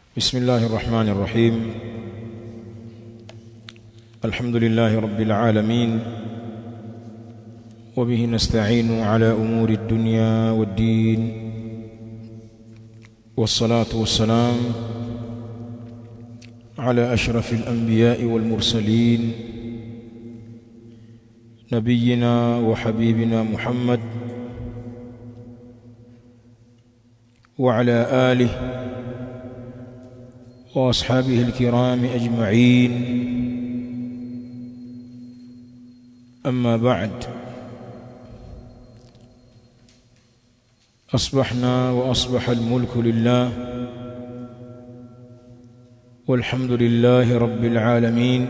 بسم الله الرحمن الرحيم. الحمد لله رب العالمين، وبه نستعين على أمور الدنيا والدين، والصلاة والسلام على أشرف الأنبياء والمرسلين، نبينا وحبيبنا محمد وعلى آله وأصحابه الكرام أجمعين. أما بعد، أصبحنا وأصبح الملك لله، والحمد لله رب العالمين.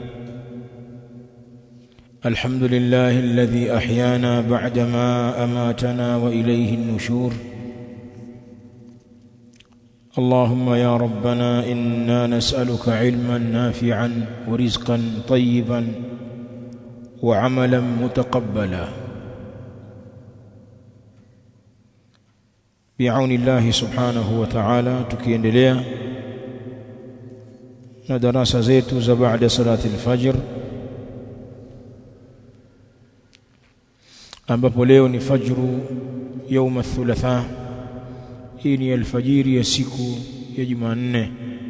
الحمد لله الذي أحيانا بعدما أماتنا وإليه النشور. اللهم يا ربنا إنا نسألك علما نافعا ورزقا طيبا وعملا متقبلا بعون الله سبحانه وتعالى. tukiendelea na darasa zetu za baada salati al-fajr, ambapo leo ni fajru يوم الثلاثاء. hii ni alfajiri ya siku ya Jumanne,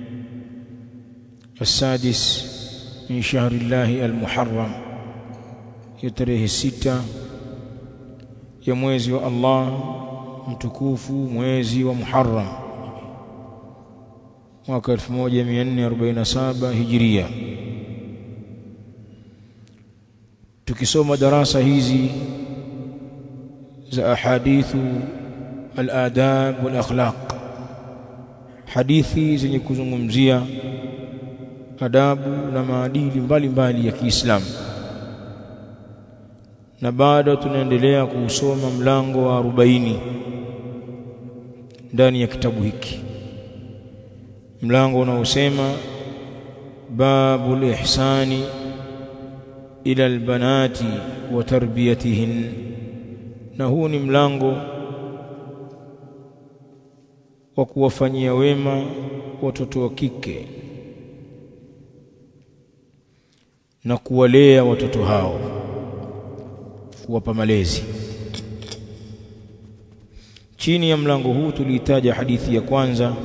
السادس من شهر الله المحرم, ya tarehe 6 ya mwezi wa Allah mtukufu, mwezi wa Muharram, mwaka 1447 Hijria. Tukisoma darasa hizi za ahadithu al-adab wal akhlaq, hadithi zenye kuzungumzia adabu na maadili mbalimbali ya Kiislamu, na bado tunaendelea kusoma mlango wa 40 ndani ya kitabu hiki, mlango unaosema babul ihsani ila albanati wa tarbiyatihin. Na huu ni mlango wa kuwafanyia wema watoto wa kike na kuwalea watoto hao, kuwapa malezi. Chini ya mlango huu tulitaja hadithi ya kwanza,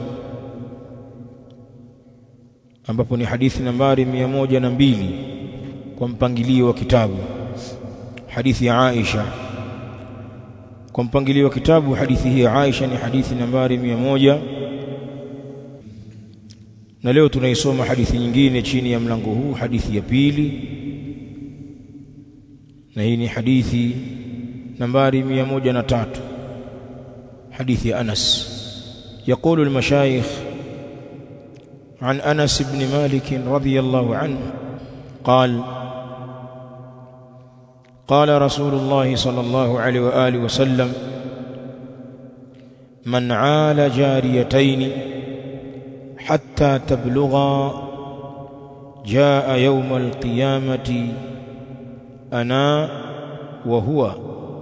ambapo ni hadithi nambari 102 kwa mpangilio wa kitabu, hadithi ya Aisha. Kwa mpangilio wa kitabu, hadithi hii ya Aisha ni hadithi nambari 100, na leo tunaisoma hadithi nyingine chini ya mlango huu, hadithi ya pili, na hii ni hadithi nambari 103, hadithi ya Anas. يقول المشايخ عن أنس بن مالك رضي الله عنه قال: قال رسول الله صلى الله عليه وآله وسلم: من عال جاريتين حتى تبلغا جاء يوم القيامة أنا وهو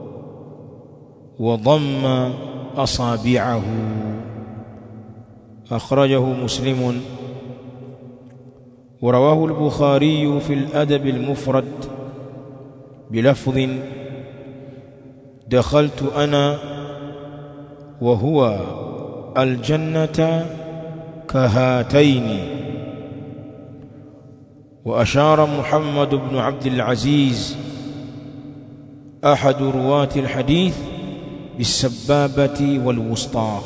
وضم أصابعه. أخرجه مسلم، ورواه البخاري في الأدب المفرد بلفظ: دخلت أنا وهو الجنة كهاتين. وأشار محمد بن عبد العزيز أحد رواة الحديث بالسبابة والوسطى.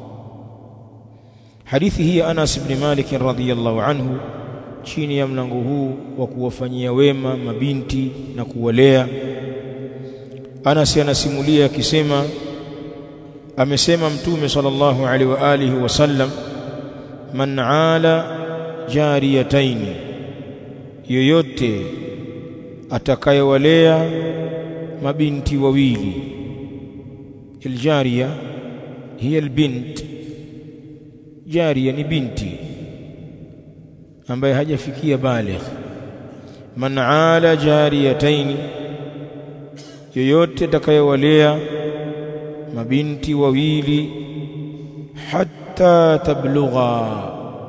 حديثه أنس بن مالك رضي الله عنه chini ya mlango huu wa kuwafanyia wema mabinti na kuwalea. Anas anasimulia akisema, amesema Mtume sallallahu alaihi wa alihi wasallam: man ala jariyataini, yoyote atakayewalea mabinti wawili. Aljariya hiya albint, jariya ni binti ambaye hajafikia baligh. Man ala jariyataini, yoyote atakayewalea mabinti wawili, hatta tablugha,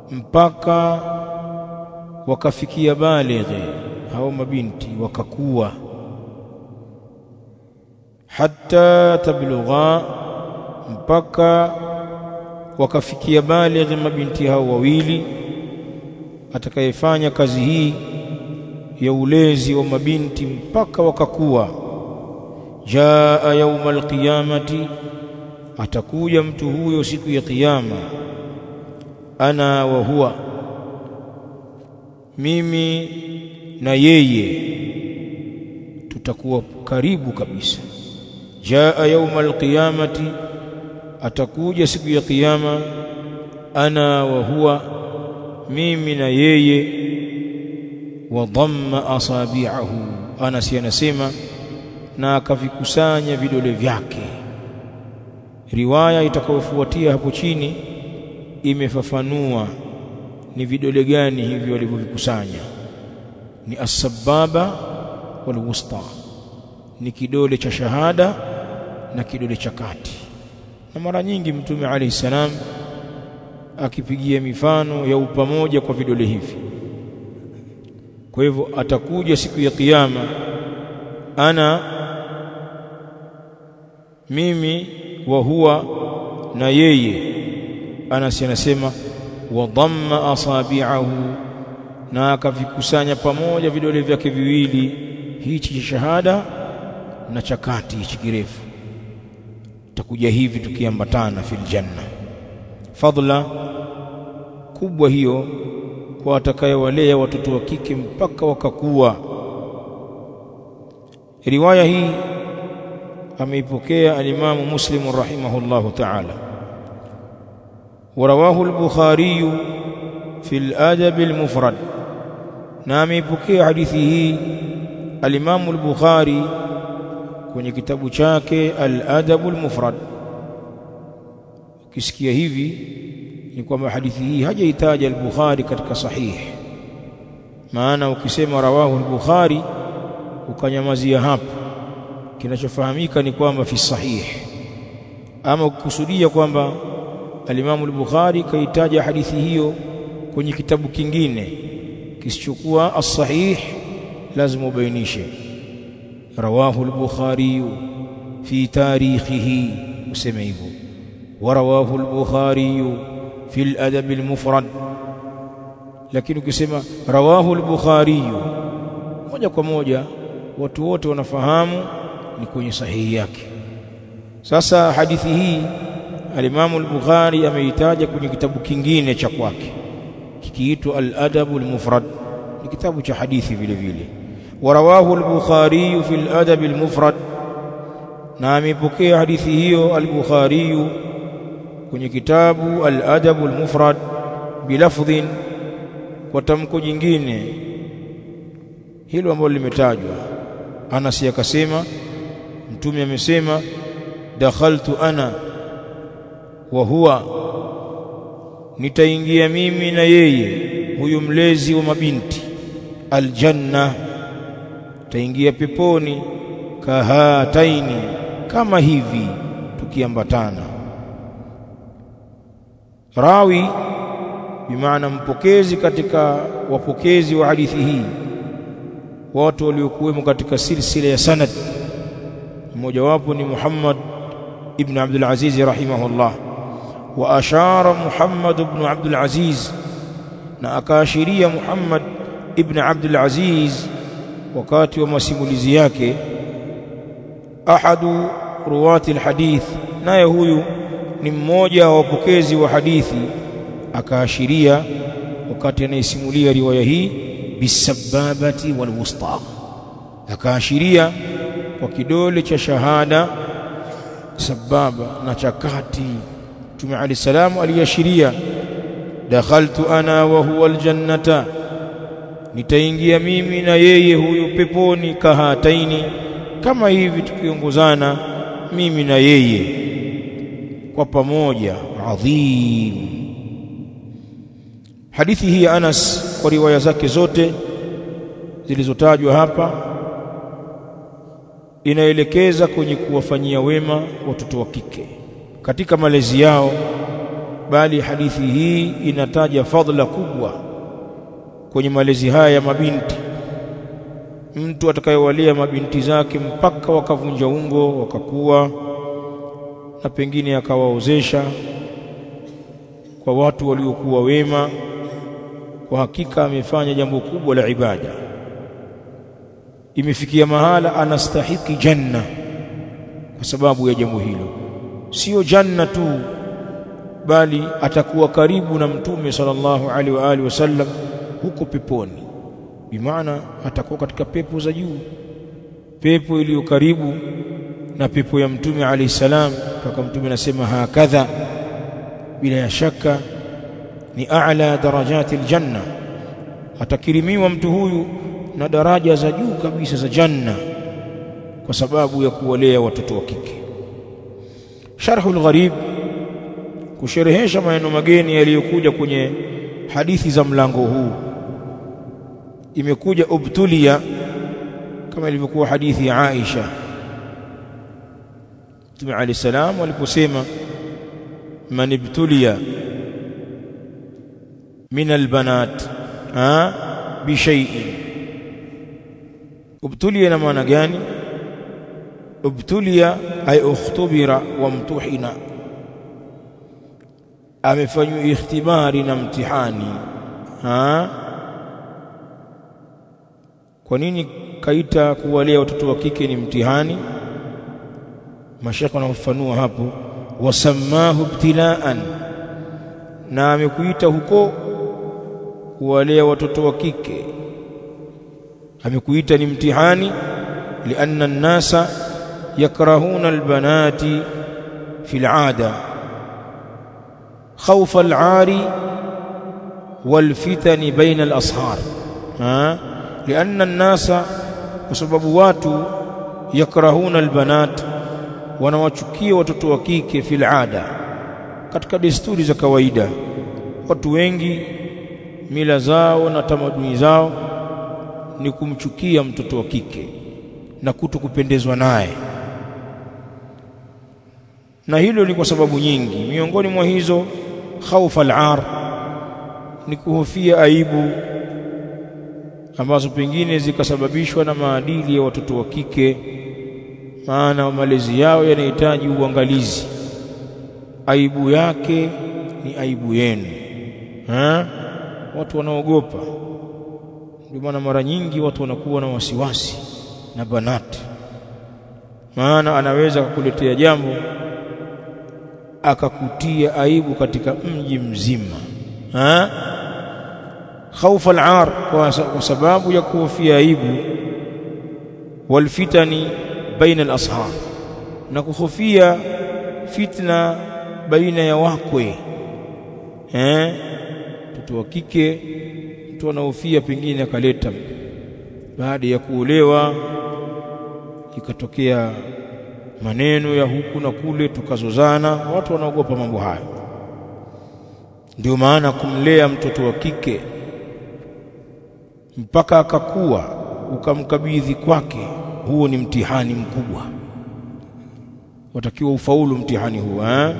mpaka wakafikia balighi hao mabinti wakakuwa, hatta tablugha, mpaka wakafikia balighi mabinti hao wawili. Atakayefanya kazi hii ya ulezi wa mabinti mpaka wakakuwa, jaa yaumal qiyamati, atakuja mtu huyo siku ya kiyama, ana wa huwa, mimi na yeye tutakuwa karibu kabisa. Jaa yaumal qiyamati, atakuja siku ya kiyama, ana wa huwa, mimi na yeye, wa dhamma asabi'ahu, Anas anasema na akavikusanya vidole vyake. Riwaya itakayofuatia hapo chini imefafanua ni vidole gani hivyo walivyovikusanya. Ni as-sababa wal wusta, ni kidole cha shahada na kidole cha kati. Na mara nyingi Mtume alayhi salam akipigia mifano ya upamoja kwa vidole hivi. Kwa hivyo atakuja siku ya kiyama, ana, mimi, wa huwa, na yeye. Anas anasema wa dhamma asabi'ahu, na akavikusanya pamoja vidole vyake viwili, hichi cha shahada na cha kati hichi kirefu. Takuja hivi tukiambatana fil janna. Fadla kubwa hiyo kwa atakayewalea watoto wa kike mpaka wakakuwa. Riwaya hii ameipokea al-Imam Muslim rahimahullahu ta'ala, warawahu al-Bukhari fi al-Adab al-Mufrad, na ameipokea hadithi hii al-Imam al-Bukhari kwenye kitabu chake al-Adab al-Mufrad. Ukisikia hivi ni kwamba hadithi hii hajaitaja al-Bukhari katika sahih, maana ukisema rawahu al-Bukhari ukanyamazia hapo, kinachofahamika ni kwamba fi sahih. Ama ukusudia kwamba al-Imam al-Bukhari kaitaja hadithi hiyo kwenye kitabu kingine kisichokuwa as-sahih, lazima ubainishe rawahu al-Bukhari fi tarikhihi, useme hivyo, wa rawahu al-Bukhari fi al-Adab al-Mufrad. Lakini ukisema rawahu al-Bukhari, moja kwa moja watu wote wanafahamu ni kwenye sahihi yake. Sasa hadithi hii al-Imam al-Bukhari ameitaja kwenye kitabu kingine cha kwake kikiitwa al-Adab al-Mufrad, ni kitabu cha hadithi vile vile. Warawahu al-Bukhari fi al-Adab al-Mufrad, na amepokea hadithi hiyo al-Bukhari kwenye kitabu al-Adab al-Mufrad bilafdhin, kwa tamko jingine hilo ambalo limetajwa. Anas akasema, Mtume amesema, dakhaltu ana wa huwa, nitaingia mimi na yeye, huyu mlezi wa mabinti, aljanna, taingia peponi, kahataini, kama hivi tukiambatana. Rawi bimaana mpokezi katika wapokezi wa hadithi hii, watu waliokuwemo katika silsila ya sanad, mmoja wapo ni Muhammad ibn Abdul Aziz rahimahullah. Wa ashara Muhammad ibn Abdul Aziz, na akaashiria Muhammad ibn Abdul Aziz wakati wa masimulizi yake, ahadu ruwati alhadith, naye huyu ni mmoja wa wapokezi wa hadithi. Akaashiria wakati anaisimulia riwaya hii bisababati walwusta, akaashiria kwa kidole cha shahada sababa na cha kati. Mtume alayhi salamu aliashiria, dakhaltu ana wa huwa aljannata, nitaingia mimi na yeye huyu peponi, kahataini, kama hivi tukiongozana mimi na yeye kwa pamoja. Adhim. Hadithi hii Anas kwa riwaya zake zote zilizotajwa hapa inaelekeza kwenye kuwafanyia wema watoto wa kike katika malezi yao bali hadithi hii inataja fadhila kubwa kwenye malezi haya ya mabinti. Mtu atakayewalea mabinti zake mpaka wakavunja ungo, wakakuwa, na pengine akawaozesha kwa watu waliokuwa wema, kwa hakika amefanya jambo kubwa la ibada. Imefikia mahala anastahiki janna kwa sababu ya jambo hilo. Sio janna tu, bali atakuwa karibu na Mtume sallallahu alaihi wa alihi wasallam huko peponi. Bimaana atakuwa katika pepo za juu, pepo iliyo karibu na pepo ya Mtume alayhi salam. Mpaka Mtume anasema hakadha, bila ya shaka ni a'la darajati aljanna. Atakirimiwa mtu huyu na daraja za juu kabisa za janna kwa sababu ya kuwalea watoto wa kike. Sharhul Gharib, kusherehesha maneno mageni yaliyokuja kwenye hadithi za mlango huu. Imekuja ubtulia kama ilivyokuwa hadithi ya Aisha. Mtume alayhi salam aliposema man ibtulia min albanat bi shay'in. Ubtulia ina maana gani? Ubtulia ay ukhtubira wa mtuhina, amefanywa ikhtibari na mtihani. Kwa nini kaita kuwalea watoto wa kike ni mtihani? Mashaka wanafafanua hapo, wasammahu ibtilaan, na amekuita huko kuwalea watoto wa kike, amekuita ni mtihani. Lianna an-nasa yakrahuna al-banati fi al-'ada khawfa al-'ari wal-fitan bayna al-ashar. Lianna an-nasa, kwa sababu watu yakrahuna al-banat, wanawachukia watoto wa kike fi al-'ada, katika desturi za kawaida. Watu wengi mila zao na tamaduni zao ni kumchukia mtoto wa kike na kutokupendezwa naye, na hilo ni kwa sababu nyingi. Miongoni mwa hizo, khaufa al-ar, ni kuhofia aibu ambazo pengine zikasababishwa na maadili ya watoto wa kike, maana malezi yao yanahitaji uangalizi. Aibu yake ni aibu yenu. Watu wanaogopa. Ndio maana mara nyingi watu wanakuwa na wasiwasi na banati, maana anaweza kukuletea jambo akakutia aibu katika mji mzima. Khaufa al-ar, kwa sababu ya kuhofia aibu. Walfitani baina al-ashar, na kuhofia fitna baina ya wakwe. Mtoto wa kike, mtu anahofia pengine akaleta, baada ya kuolewa ikatokea maneno ya huku na kule, tukazozana. Watu wanaogopa mambo hayo. Ndio maana kumlea mtoto wa kike mpaka akakuwa ukamkabidhi kwake, huo ni mtihani mkubwa. Watakiwa ufaulu mtihani huo.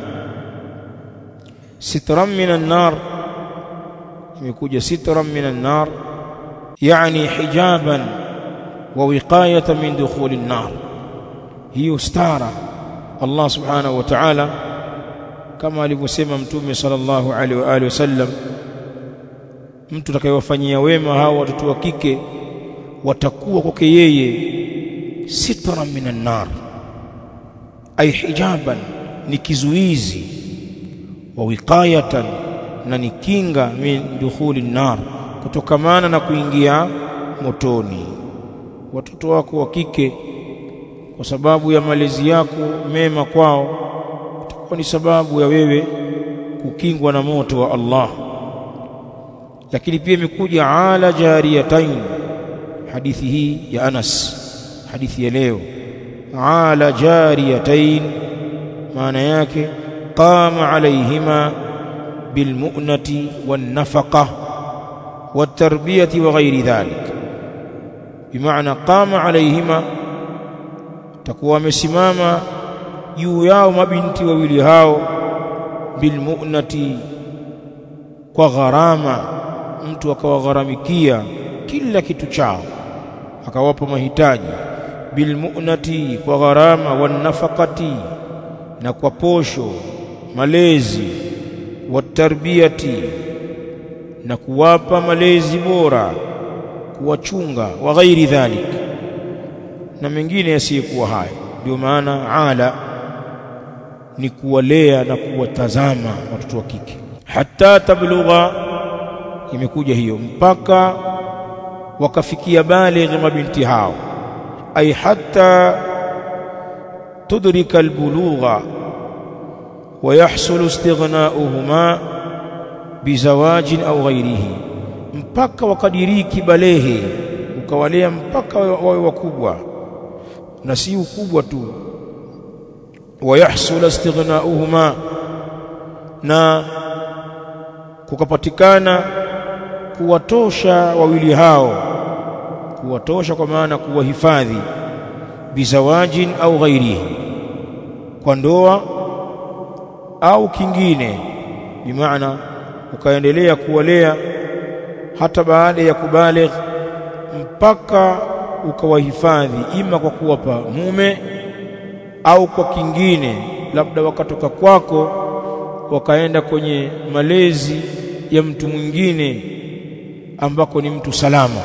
Sitran minan nar, imekuja sitran minan nar, yani hijaban wa wiqayatan min dukhulin nar. Hiyo stara Allah subhanahu wa ta'ala, kama alivyosema Mtume sallallahu alaihi wa alihi wasallam, mtu atakayewafanyia wema hao watoto wa kike watakuwa kwake yeye sitran minan nar, ay hijaban, ni kizuizi, wa wiqayatan, na ni kinga, min dukhulin nar, kutokamana na kuingia motoni. Watoto wako wa kike, kwa sababu ya malezi yako mema kwao, itakuwa ni sababu ya wewe kukingwa na moto wa Allah. Lakini pia imekuja ala jariyatain, hadithi hii ya Anas, hadithi ya leo. Ala jariyatain maana yake qama alayhima bilmu'nati wan nafaqa wat tarbiyati wa ghairi dhalik. Bimaana qama alayhima, takuwa wamesimama juu yao mabinti wawili hao, bilmu'nati, kwa gharama, mtu akawagharamikia kila kitu chao akawapa mahitaji, bilmu'nati, kwa gharama, wanafaqati, na kwa posho, malezi, watarbiyati, na kuwapa malezi bora, kuwachunga, wa ghairi dhalik, na mengine yasiyokuwa hayo. Ndio maana ala ni kuwalea na kuwatazama watoto wa kike. Hatta tablugha, imekuja hiyo, mpaka wakafikia baligh mabinti hao, ay hatta tudrika albulugha wa yahsul istighna'uhuma bizawajin au ghairihi, mpaka wakadiriki balehe, ukawalea mpaka wawe wakubwa, na si ukubwa tu. Wa yahsul istighna'uhuma, na kukapatikana kuwatosha wawili hao, kuwatosha kwa maana kuwahifadhi, bizawajin au ghairihi, kwa ndoa au kingine, bimaana ukaendelea kuwalea hata baada ya kubaligh, mpaka ukawahifadhi, ima kwa kuwapa mume au kwa kingine, labda wakatoka kwako wakaenda kwenye malezi ya mtu mwingine ambako ni mtu salama.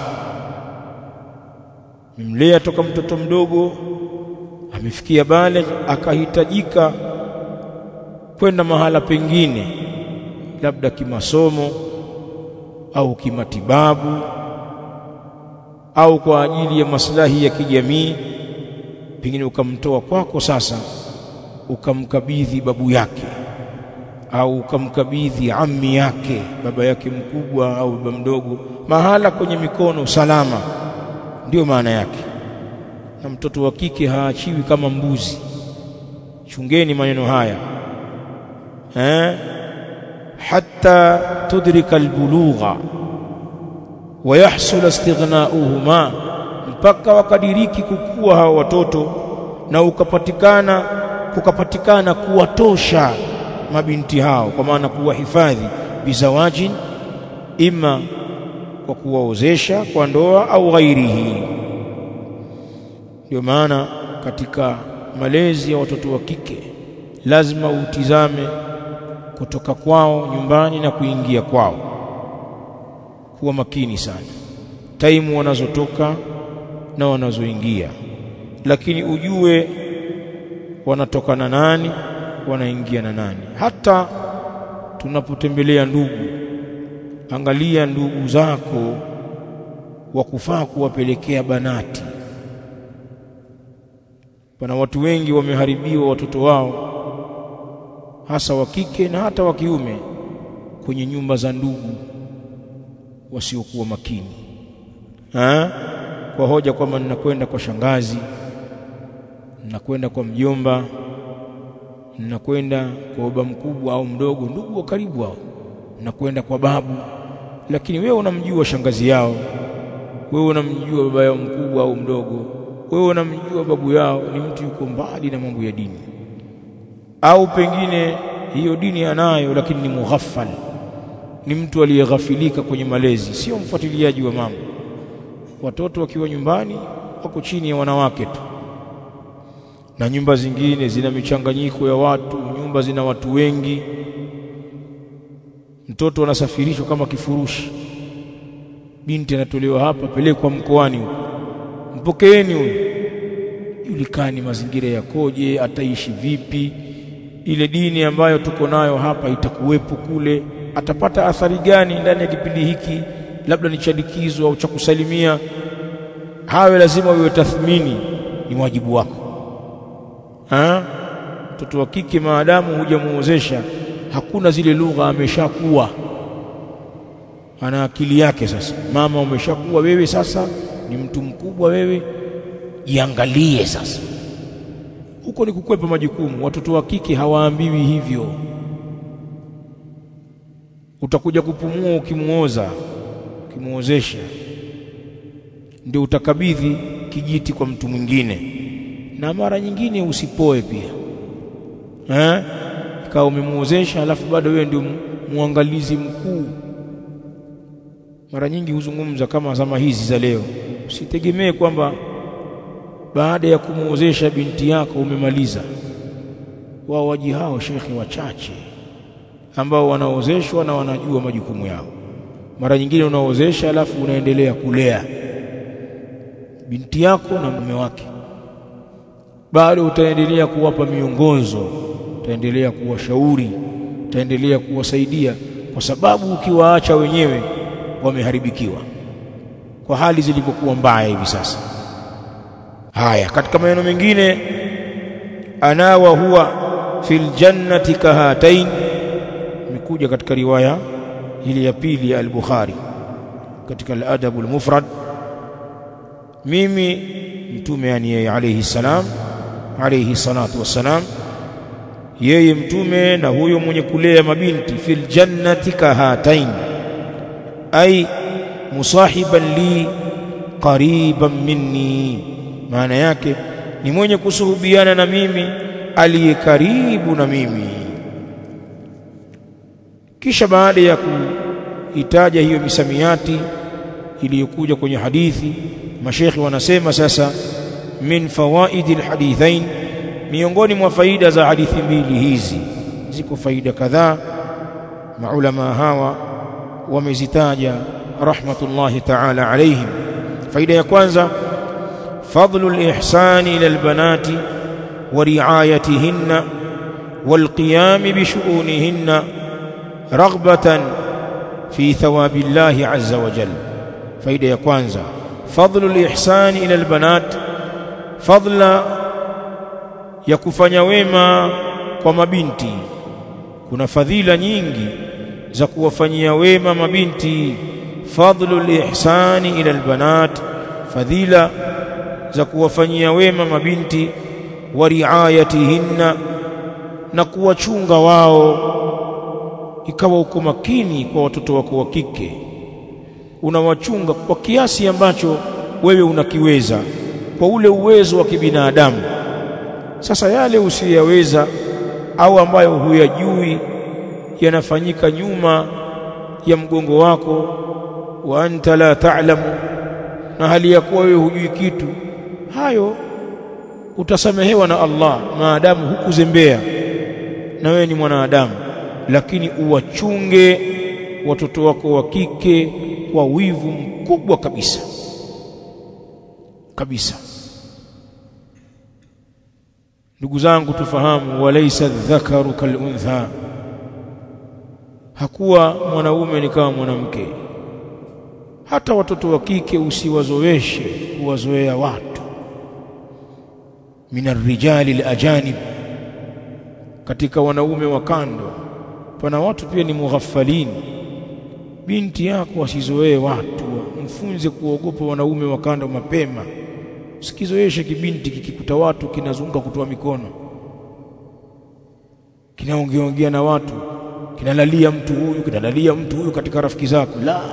Mlea toka mtoto mdogo amefikia baligh, akahitajika kwenda mahala pengine, labda kimasomo au kimatibabu au kwa ajili ya maslahi ya kijamii, pengine ukamtoa kwako, sasa ukamkabidhi babu yake au ukamkabidhi ammi yake, baba yake mkubwa au baba mdogo, mahala kwenye mikono salama. Ndio maana yake. Na mtoto wa kike haachiwi kama mbuzi. Chungeni maneno haya, hatta tudrika albulugha wa yahsul istighna'uhuma, mpaka wakadiriki kukua hao watoto na kukapatikana kuwatosha mabinti hao, kwa maana kuwahifadhi, bizawajin, ima kwa kuwaozesha kwa ndoa au ghairihi. Ndio maana katika malezi ya watoto wa kike lazima utizame kutoka kwao nyumbani na kuingia kwao, kuwa makini sana taimu wanazotoka na wanazoingia, lakini ujue wanatoka na nani, wanaingia na nani. Hata tunapotembelea ndugu, angalia ndugu zako wakufaa kuwapelekea banati. Pana watu wengi wameharibiwa watoto wao, hasa wa kike na hata wa kiume, kwenye nyumba za ndugu wasiokuwa makini, kwa hoja kwamba ninakwenda kwa shangazi, ninakwenda kwa mjomba, ninakwenda kwa baba mkubwa au mdogo, ndugu wa karibu hao, ninakwenda kwa babu. Lakini wewe unamjua shangazi yao, wewe unamjua baba yao mkubwa au mdogo, wewe unamjua babu yao, ni mtu yuko mbali na mambo ya dini, au pengine hiyo dini anayo lakini ni mughaffal, ni mtu aliyeghafilika kwenye malezi, sio mfuatiliaji wa mambo. Watoto wakiwa nyumbani wako chini ya wanawake tu, na nyumba zingine zina michanganyiko ya watu, nyumba zina watu wengi, mtoto anasafirishwa kama kifurushi, binti anatolewa hapa, pelekwa mkoani huko, mpokeeni huyo, julikani mazingira yakoje, ataishi vipi, ile dini ambayo tuko nayo hapa itakuwepo kule, atapata athari gani ndani ya kipindi hiki, labda ni cha likizo au cha kusalimia. Hawe lazima uwe tathmini, ni wajibu wako. Mtoto wa kike maadamu hujamuozesha, hakuna zile lugha, ameshakuwa ana akili yake. Sasa mama, umeshakuwa wewe, sasa ni mtu mkubwa wewe, jiangalie sasa. Huko ni kukwepa majukumu. Watoto wa kike hawaambiwi hivyo. Utakuja kupumua ukimuoza, ukimuozesha, ndio utakabidhi kijiti kwa mtu mwingine, na mara nyingine usipoe pia. ikawa umemuozesha alafu bado wewe ndio muangalizi mkuu. Mara nyingi huzungumza kama zama hizi za leo, usitegemee kwamba baada ya kumuozesha binti yako umemaliza. Wao waji hao shekhi wachache ambao wanaozeshwa na wanajua majukumu yao. Mara nyingine unaozesha alafu unaendelea kulea binti yako na mume wake, bado utaendelea kuwapa miongozo, utaendelea kuwashauri, utaendelea kuwasaidia, kwa sababu ukiwaacha wenyewe wameharibikiwa kwa hali zilivyokuwa mbaya hivi sasa. Haya, katika maneno mengine, ana wa huwa fil jannati kahatain, imekuja katika riwaya ile ya pili ya al-Bukhari katika al-Adab al-Mufrad. Mimi mtume, yani yeye alayhi salam, alayhi salatu wassalam, yeye mtume na huyo mwenye kulea mabinti, fil jannati kahatain, ay musahiban li qariban minni, maana yake ni mwenye kusuhubiana na mimi, aliye karibu na mimi. Kisha baada ya kuitaja hiyo misamiati iliyokuja kwenye hadithi, mashekhi wanasema sasa, min fawaidil hadithain, miongoni mwa faida za hadithi mbili hizi, ziko faida kadhaa maulama hawa wamezitaja rahmatullahi ta'ala alayhim. Faida ya kwanza, fadlul ihsani ila albanati wa riayatihinna wal qiyam bi shu'unihinna raghbatan fi thawabillahi azza wa jalla. Faida ya kwanza, fadlul ihsani ila albanat, fadla ya kufanya wema kwa mabinti. Kuna fadhila nyingi za kuwafanyia wema mabinti. Fadlul ihsani ila albanat, fadhila za kuwafanyia wema mabinti, wa riayatihinna, na kuwachunga wao. Ikawa uko makini kwa watoto wako wa kike, unawachunga kwa kiasi ambacho wewe unakiweza, kwa ule uwezo wa kibinadamu. Sasa yale usiyaweza au ambayo huyajui yanafanyika nyuma ya mgongo wako, wa anta la ta'lamu, na hali ya kuwa wewe hujui kitu, hayo utasamehewa na Allah maadamu hukuzembea na wewe ni mwanadamu. Lakini uwachunge watoto wako wa kike kwa wivu mkubwa kabisa kabisa. Ndugu zangu, tufahamu, walaysa dhakaru kal untha, hakuwa mwanaume ni kama mwanamke. Hata watoto wa kike usiwazoeshe kuwazoea watu, minar rijali al-ajanib, katika wanaume wa kando pana watu pia ni mughaffalin. Binti yako asizoee watu, mfunze kuogopa wanaume wa kando mapema. Usikizoeshe kibinti kikikuta watu kinazunguka kutoa mikono, kinaongea na watu, kinalalia mtu huyu, kinalalia mtu huyu katika rafiki zako. La,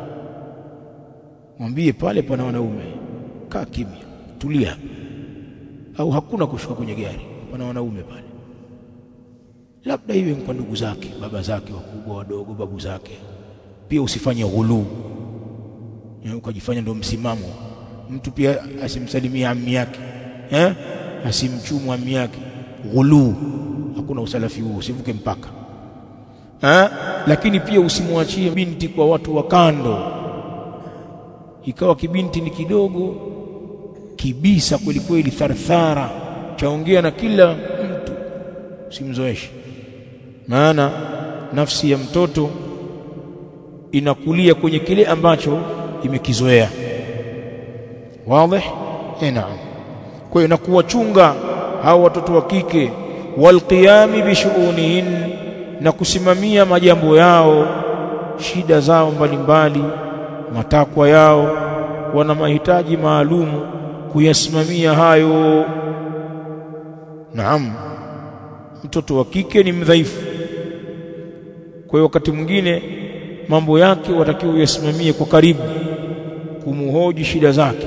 mwambie pale pana wanaume, kaa kimya, tulia, au hakuna kushuka kwenye gari, pana wanaume pale. Labda iwe kwa ndugu zake, baba zake wakubwa wadogo, babu zake. Pia usifanye ghulu, ukajifanya ndio msimamo. Mtu pia asimsalimia ammi yake, asimchumu ammi yake. Ghulu, hakuna usalafi huo, usivuke mpaka. Lakini pia usimwachie binti kwa watu wa kando. Ikawa kibinti ni kidogo kibisa kweli kweli, tharthara, chaongea na kila mtu, usimzoeshe. Maana nafsi ya mtoto inakulia kwenye kile ambacho imekizoea. Wazi? Naam. Kwa hiyo na kuwachunga hao watoto wa kike, walqiyami bishuunihin, na kusimamia majambo yao, shida zao mbalimbali, matakwa yao, wana mahitaji maalum, kuyasimamia hayo. Naam, mtoto wa kike ni mdhaifu, kwa hiyo wakati mwingine mambo yake watakiwa uyasimamie kwa karibu, kumuhoji shida zake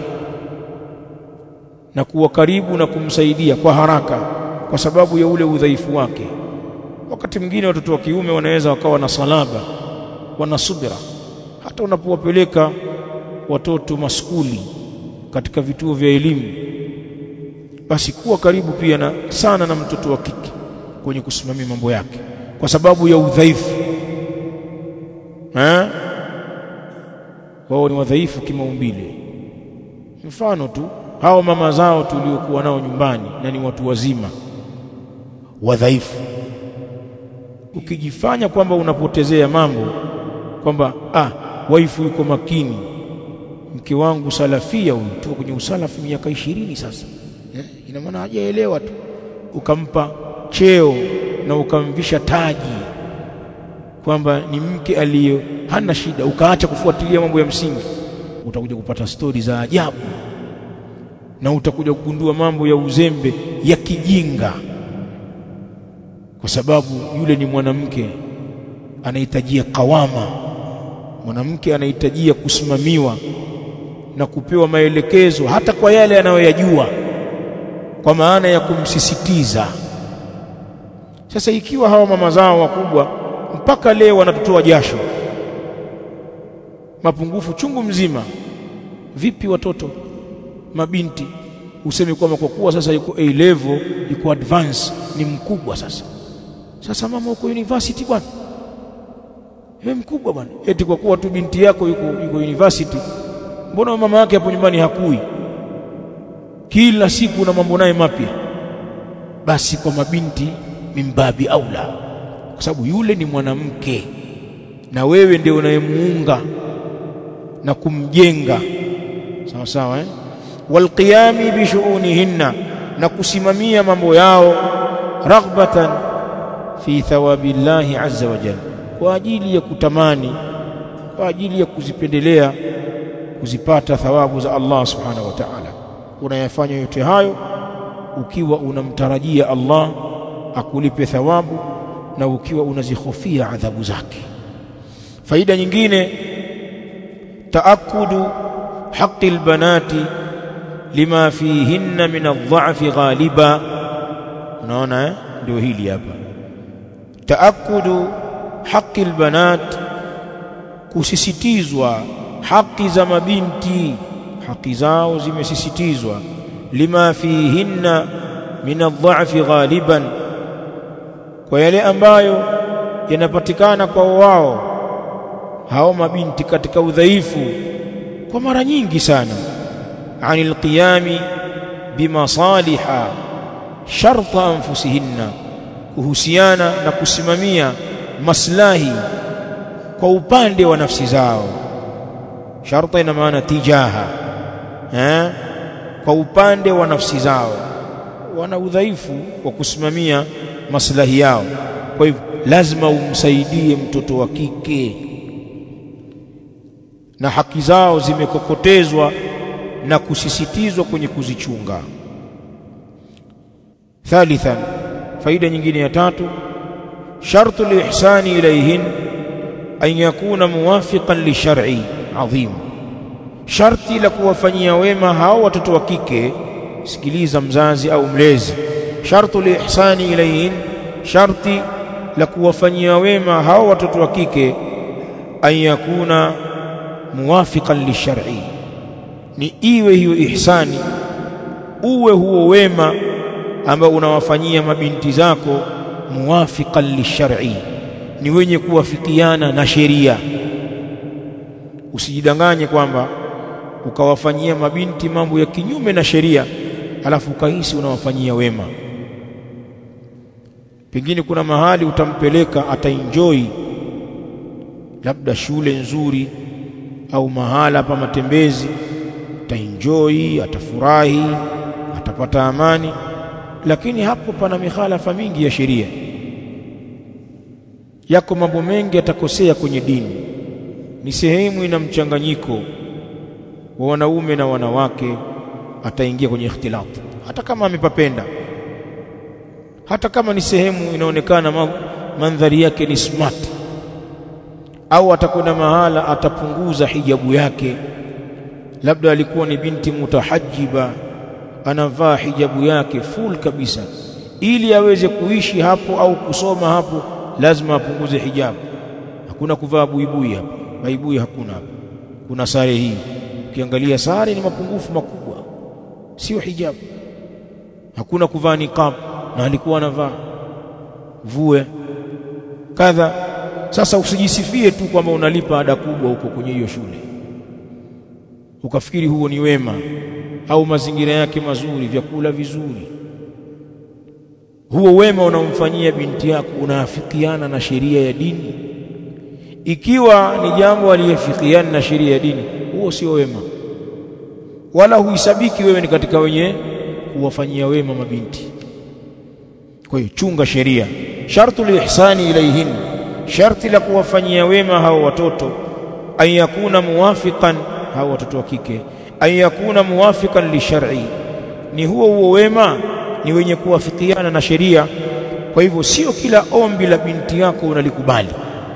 na kuwa karibu na kumsaidia kwa haraka, kwa sababu ya ule udhaifu wake. wakati mwingine watoto wa kiume wanaweza wakawa na salaba, wana subira. Hata unapowapeleka watoto maskuli katika vituo vya elimu, basi kuwa karibu pia sana na mtoto wa kike kwenye kusimamia mambo yake, kwa sababu ya udhaifu. Wao ni wadhaifu kimaumbile. Mfano tu hao mama zao tuliokuwa nao nyumbani, na ni watu wazima wadhaifu. Ukijifanya kwamba unapotezea mambo, kwamba waifu yuko makini, mke wangu salafia huyu, tuko kwenye usalafi miaka 20 sasa, ina maana hajaelewa tu, ukampa cheo na ukamvisha taji kwamba ni mke aliye hana shida, ukaacha kufuatilia mambo ya msingi, utakuja kupata stori za ajabu, na utakuja kugundua mambo ya uzembe ya kijinga, kwa sababu yule ni mwanamke anahitajia kawama. Mwanamke anahitajia kusimamiwa na kupewa maelekezo hata kwa yale anayoyajua, kwa maana ya kumsisitiza. Sasa ikiwa hawa mama zao wakubwa mpaka leo wanatotoa jasho, mapungufu chungu mzima, vipi watoto mabinti useme kwamba kwa kuwa sasa yuko A level, yuko advance, ni mkubwa sasa mama uko university bwana, wewe mkubwa bwana, eti kwa kuwa tu binti yako yuko university, mbona mama yake hapo nyumbani hakui? Kila siku na mambo naye mapya. Basi kwa mabinti mimbabi aula, kwa sababu yule ni mwanamke na wewe ndio unayemuunga na kumjenga sawa sawa. Walqiyami bi shu'unihinna, na kusimamia mambo yao, raghbatan fi thawabillahi azza wa jalla, kwa ajili ya kutamani, kwa ajili ya kuzipendelea kuzipata thawabu za Allah subhanahu wa ta'ala. Unayafanya yote hayo ukiwa unamtarajia Allah akulipe thawabu, na ukiwa unazihofia adhabu zake. Faida nyingine, taakudu haqqi albanati lima fihinna min adh-dha'fi ghaliba. Unaona ndio hili hapa, taakudu haqqi albanat, kusisitizwa haki za mabinti, haki zao zimesisitizwa, lima fihinna min adh-dha'fi ghaliban, kwa yale ambayo yanapatikana kwa wao hao mabinti katika udhaifu kwa mara nyingi sana. Anil qiyami bimasaliha sharta anfusihinna, kuhusiana na kusimamia maslahi kwa upande wa nafsi zao. Sharta ina maana tijaha, kwa upande wa nafsi zao wana udhaifu wa kusimamia maslahi yao. Kwa hivyo lazima umsaidie mtoto wa kike, na haki zao zimekokotezwa na kusisitizwa kwenye kuzichunga. Thalithan, faida nyingine ya tatu, shartu lihsani ilayhin an yakuna muwafiqan li shar'i adhim, sharti la kuwafanyia wema hao watoto wa kike. Sikiliza mzazi au mlezi, shartu lihsani ilayhin, sharti la kuwafanyia wema hao watoto wa kike, an yakuna muwafiqan li shar'i, ni iwe hiyo ihsani, uwe huo wema ambao unawafanyia mabinti zako muwafiqan li shar'i, ni wenye kuwafikiana na sheria. Usijidanganye kwamba ukawafanyia mabinti mambo ya kinyume na sheria alafu ukahisi unawafanyia wema. Pengine kuna mahali utampeleka ataenjoy, labda shule nzuri au mahala pa matembezi, ataenjoy, atafurahi, atapata amani, lakini hapo pana mikhalafa mingi ya sheria. Yako mambo mengi atakosea kwenye dini, ni sehemu ina mchanganyiko wa wanaume na wanawake, ataingia kwenye ikhtilaf hata kama amepapenda, hata kama ni sehemu inaonekana mandhari yake ni smart, au atakwenda mahala atapunguza hijabu yake. Labda alikuwa ni binti mutahajjiba, anavaa hijabu yake full kabisa, ili aweze kuishi hapo au kusoma hapo lazima apunguze hijabu. Hakuna kuvaa buibui hapo, buibui hakuna hapo. Kuna sare hii, ukiangalia sare ni mapungufu makubwa, sio hijabu. Hakuna kuvaa niqab, na alikuwa anavaa vue kadha. Sasa usijisifie tu kwamba unalipa ada kubwa huko kwenye hiyo shule ukafikiri huo ni wema au mazingira yake mazuri, vyakula vizuri. Huo wema unaomfanyia binti yako unaafikiana na sheria ya dini? Ikiwa ni jambo aliyefikiana na sheria ya dini, huo sio wema, wala huisabiki wewe ni katika wenye kuwafanyia wema mabinti. Kwa hiyo chunga sheria. Shartul ihsani ilayhin, sharti la kuwafanyia wema hao watoto, ayakuna muwafiqan, hao watoto wa kike, ayakuna muwafiqan li shar'i, ni huo wema ni wenye kuwafikiana na sheria. Kwa hivyo sio kila ombi la binti yako unalikubali,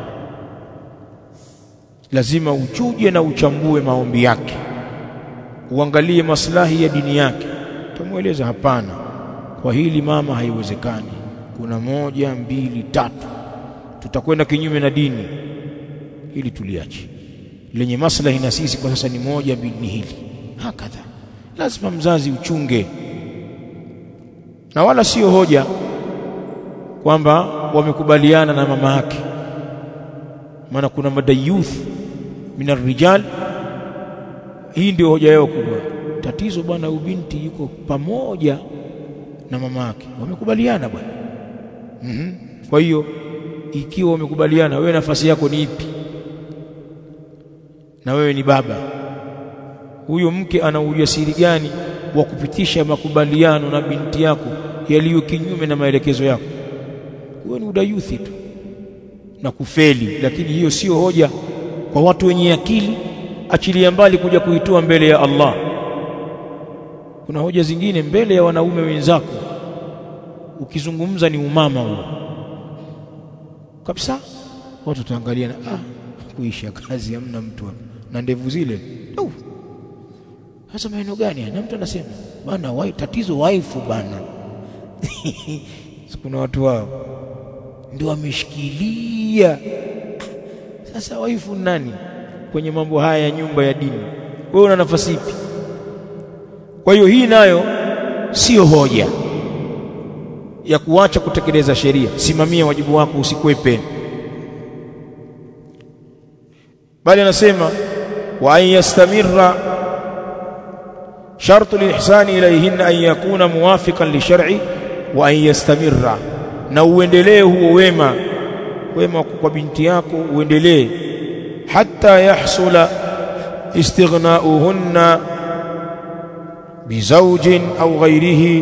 lazima uchuje na uchambue maombi yake, uangalie maslahi ya dini yake. Tumueleza hapana, kwa hili mama haiwezekani, kuna 1 2 3, tutakwenda kinyume na dini, ili tuliache. Lenye maslahi na sisi kwa sasa ni 1 2 ni hili. Hakadha lazima mzazi uchunge, na wala sio hoja kwamba wamekubaliana na mama yake. Maana kuna madayuth min ar-rijal, hii ndio hoja yao kubwa. Tatizo bwana, ubinti yuko pamoja na mama yake, wamekubaliana bwana. Kwa hiyo ikiwa wamekubaliana, wewe nafasi yako ni ipi? Na wewe ni baba, huyo mke ana ujasiri gani wa kupitisha makubaliano na binti yako yaliyo kinyume na maelekezo yako? Wewe ni udayuthi tu na kufeli. Lakini hiyo sio hoja kwa watu wenye akili, achilia mbali kuja kuitoa mbele ya Allah. Kuna hoja zingine mbele ya wanaume wenzako ukizungumza ni umama huo kabisa, watu taangaliana, kuisha kazi hamna mtu hapa na ndevu zile. Sasa maneno gani? Na mtu anasema bana, tatizo waifu bana. Kuna watu wao ndio wameshikilia. Sasa waifu nani kwenye mambo haya ya nyumba ya dini? Wewe una nafasi ipi? Kwa hiyo hii nayo sio hoja ya kuacha kutekeleza sheria. Simamia wajibu wako, usikwepe. Bali anasema wa an yastamirra shartu lihsani ilayhinna an yakuna muwafiqan li shar'i wa an yastamirra, na uendelee huo wema kwa binti yako, uendelee hatta yahsula istighna'uhunna bizawjin au ghairihi,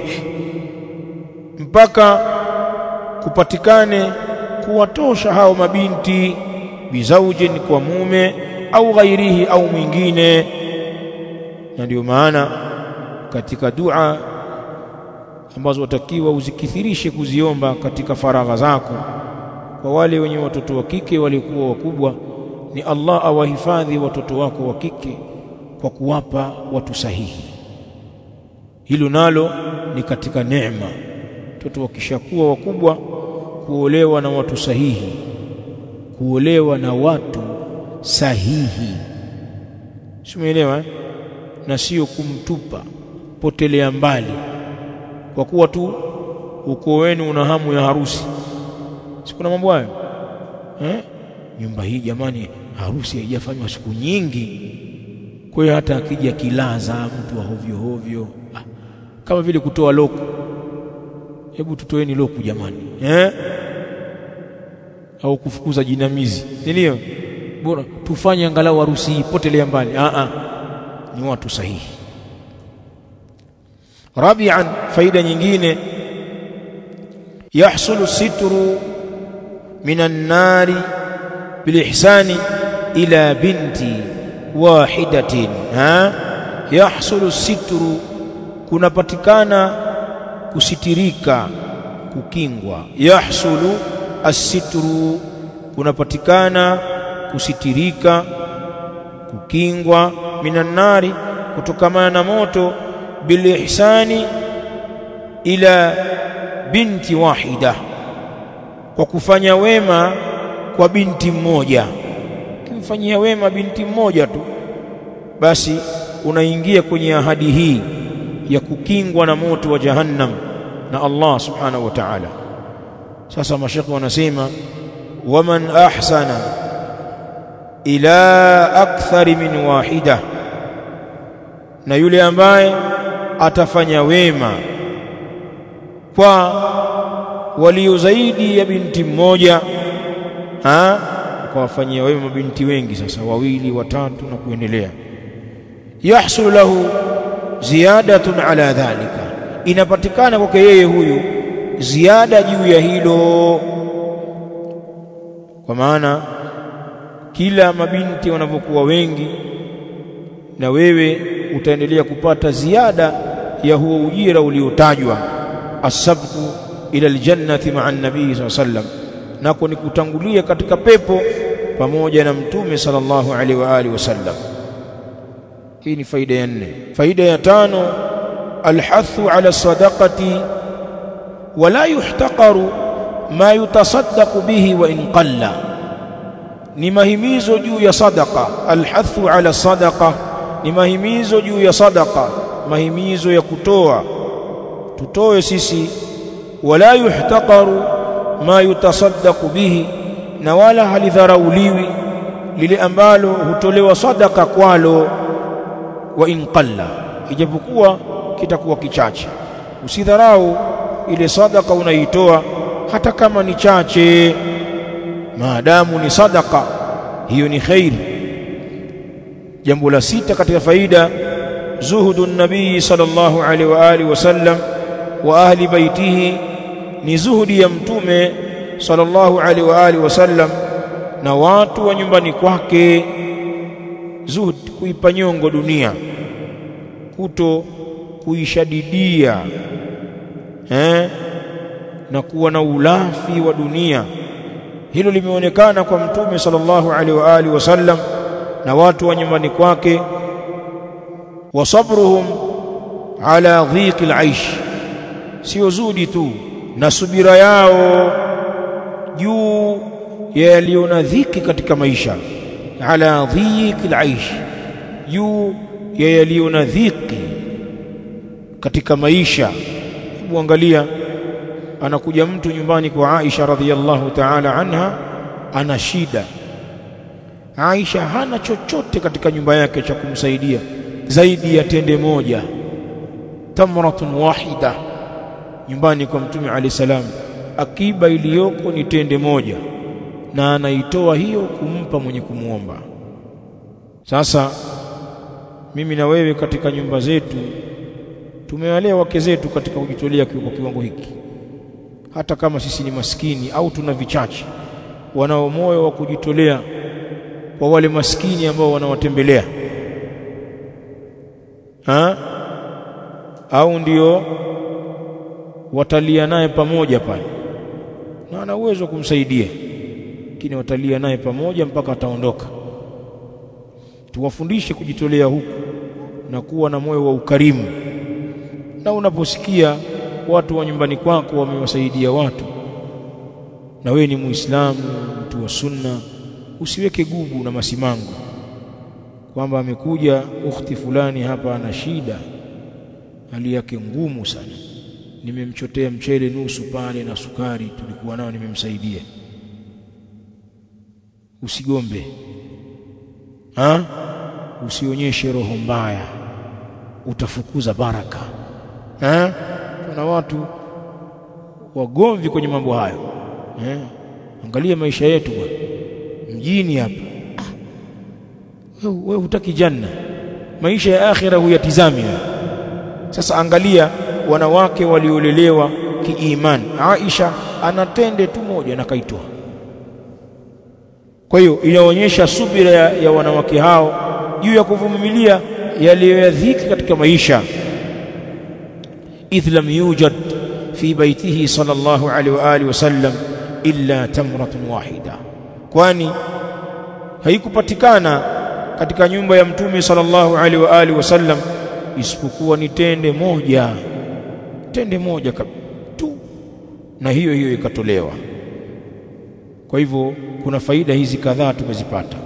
mpaka kupatikane kuwatosha hao mabinti, bizawjin, kwa mume, au ghairihi, au mwingine. Na ndio maana katika dua ambazo watakiwa uzikithirishe kuziomba katika faragha zako kwa wale wenye watoto wa kike walikuwa wakubwa, ni Allah awahifadhi watoto wako wa kike kwa kuwapa watu sahihi. Hilo nalo ni katika neema. Watoto wakishakuwa wakubwa, kuolewa na watu sahihi, kuolewa na watu sahihi, simeelewa na sio kumtupa potelea mbali kwa kuwa tu uko wenu una hamu ya harusi. Sikuna mambo hayo nyumba hii jamani, harusi haijafanywa siku nyingi, kwa hiyo hata akija kilaza mtu wa hovyo hovyo, kama vile kutoa loku. Hebu tutoeni loku jamani, au kufukuza jinamizi, ndio bora tufanye angalau harusi hii, potelea mbali. Ni watu sahihi. Rabi'an, faida nyingine, yahsulu sitru minan nari bilihsani ila binti wahidatin. Yahsulu sitru, kunapatikana kusitirika, kukingwa. Yahsulu as-sitru, kunapatikana kusitirika, kukingwa, minan nari, kutokamana na moto, bilihsani ila binti wahida, kwa kufanya wema kwa binti mmoja. Ukimfanyia wema binti mmoja tu, basi unaingia kwenye ahadi hii ya kukingwa na moto wa jahannam na Allah subhanahu wa ta'ala. Sasa mashekhi wanasema waman ahsana ila akthari min wahida, na yule ambaye atafanya wema kwa walio zaidi ya binti mmoja, ukawafanyia wema binti wengi, sasa wawili, watatu na kuendelea, yahsul lahu ziyadatun ala dhalika, inapatikana kwake yeye huyu ziada juu ya hilo. Kwa maana kila mabinti wanavyokuwa wengi, na wewe utaendelea kupata ziada ya huo ujira uliotajwa, asabqu ila aljannati ma'a an-nabii sallallahu alayhi wasallam, nako ni kutangulia katika pepo pamoja na mtume sallallahu alaihi wa alihi wasallam. Hii ni faida ya 4. Faida ya 5, alhathu ala sadaqati wala yuhtaqaru ma yutasaddaqu bihi wa in qalla, ni mahimizo juu ya sadaqa. Alhathu ala sadaqa ni mahimizo juu ya sadaqa, mahimizo ya kutoa, tutoe sisi. Wala yuhtaqaru ma yutasaddaqu bihi, na wala halidharauliwi lile ambalo hutolewa sadaka kwalo, wa in qalla, ijapokuwa kitakuwa kichache. Usidharau ile sadaka unaitoa hata kama ni chache, maadamu ni sadaka, hiyo ni khairi. Jambo la 6 katika faida, zuhudun nabii sallallahu alaihi wa alihi wasallam wa ahli baitihi, ni zuhudi ya mtume sallallahu alaihi wa alihi wasallam na watu wa nyumbani kwake. Zuhud, kuipa nyongo dunia, kuto kuishadidia na kuwa na ulafi wa dunia. Hilo limeonekana kwa mtume sallallahu alaihi wa alihi wasallam na watu wa nyumbani kwake. Wa sabruhum ala dhiqil aish, sio zudi tu, na subira yao juu ya yaliona dhiki katika maisha. Ala dhiqil aish, juu ya yaliona dhiki katika maisha. Hebu angalia, anakuja mtu nyumbani kwa Aisha radhiyallahu ta'ala anha, ana shida. Aisha hana chochote katika nyumba yake cha kumsaidia zaidi ya tende moja, tamratun wahida. Nyumbani kwa mtume alayhi salam, akiba iliyoko ni tende moja, na anaitoa hiyo kumpa mwenye kumuomba. Sasa mimi na wewe katika nyumba zetu tumewalea wake zetu katika kujitolea kwa kiwango hiki, hata kama sisi ni maskini au tuna vichache, wanao moyo wa kujitolea kwa wale maskini ambao wanawatembelea, au ndio watalia naye pamoja pale, na ana uwezo kumsaidia, lakini watalia naye pamoja mpaka ataondoka. Tuwafundishe kujitolea huku na kuwa na moyo wa ukarimu. Na unaposikia watu wa nyumbani kwako wamewasaidia watu, na wewe ni Muislamu, mtu wa sunna, usiweke gugu na masimango kwamba amekuja ukhti fulani hapa ana shida, hali yake ngumu sana, nimemchotea mchele nusu pale na sukari tulikuwa nao, nimemsaidia. Usigombe, usionyeshe roho mbaya, utafukuza baraka. Kuna watu wagomvi kwenye mambo hayo. Angalia maisha yetu bwana mjini hapa, wewe hutaki janna, maisha ya akhira huyatizami. Sasa angalia wanawake waliolelewa kiimani. Aisha anatende tu moja na kaitoa. Kwa hiyo inaonyesha subira ya wanawake hao juu ya kuvumilia yaliyoyadhiki katika maisha. idh lam yujad fi baitihi sallallahu alaihi wa alihi wasallam illa tamratun wahida, kwani haikupatikana katika nyumba ya mtume sallallahu alaihi wa alihi wasallam isipokuwa ni tende moja tu. na hiyo ikatolewa. Kwa hivyo kuna faida hizi kadhaa tumezipata.